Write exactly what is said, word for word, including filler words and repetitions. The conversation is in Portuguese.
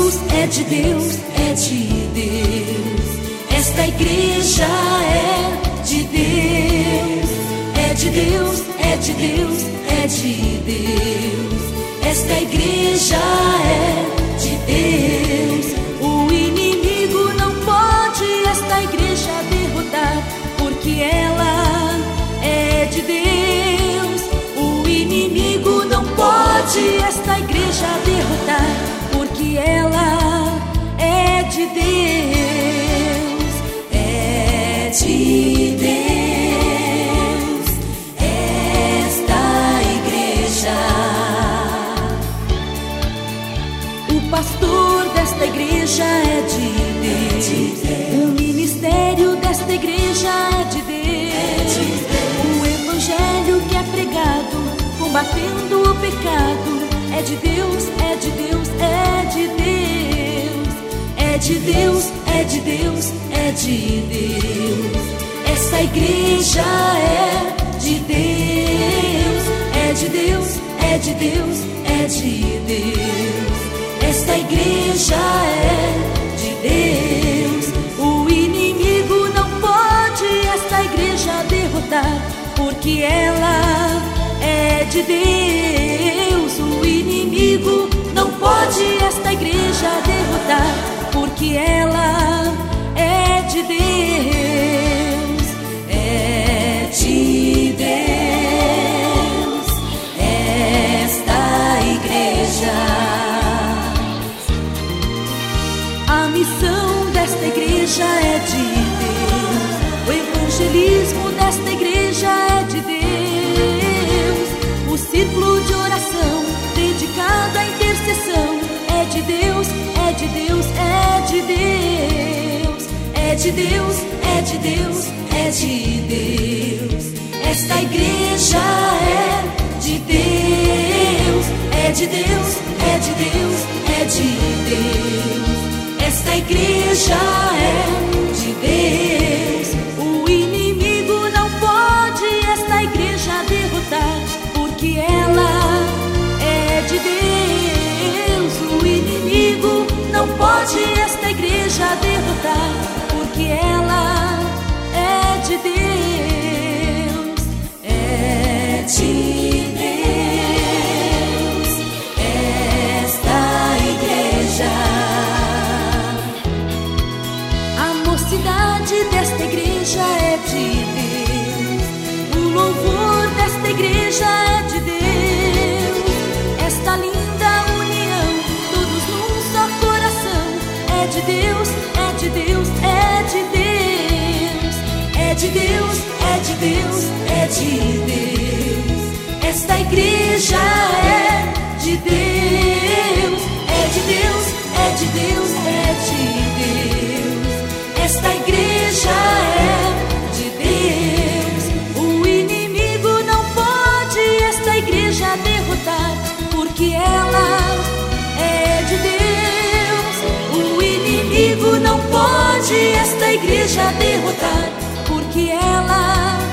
Deus, é de Deus, é de Deus. Esta igreja é de Deus, é de Deus, é de Deus, é de Deus. Esta igreja é de Deus. O inimigo não pode esta igreja derrotar, porque ela é de Deus. O inimigo não pode esta igreja derrotar, porque ela é de Deus, é de Deus, esta igreja. O pastor desta igreja é de Deus, o ministério desta igreja é de Deus, o evangelho que é pregado, combatendo o pecado, é de Deus, é de Deus, é de Deus, é de Deus, é de Deus, é de Deus. Essa igreja é de Deus, é de Deus, é de Deus, é de Deus. Esta igreja é de Deus. O inimigo não pode esta igreja derrotar, porque ela é de Deus. O inimigo não pode esta igreja derrotar, porque ela é de Deus, é de Deus, esta igreja. A missão desta igreja é de Deus, o evangelismo desta igreja é de Deus, o círculo de oração dedicado à intercessão é de Deus, é de Deus, é de Deus, é de Deus, é de Deus, é de Deus. Esta igreja é de Deus, é de Deus, é de Deus, é de Deus. Esta igreja é de Deus. O inimigo não pode esta igreja derrotar, porque ela é de Deus. O inimigo não pode esta igreja derrotar, porque ela é de Deus, é de Deus, esta igreja. A mocidade desta igreja é de Deus, o louvor desta igreja é de Deus. Esta linda união, todos num só coração, é de Deus, é de Deus, é de Deus, é de Deus, é de Deus, é de Deus. Esta igreja é de Deus, é de Deus, é de Deus, é de Deus. Esta igreja é de Deus. O inimigo não pode esta igreja derrotar, porque ela é de Deus. O inimigo não pode esta igreja derrotar, porque ela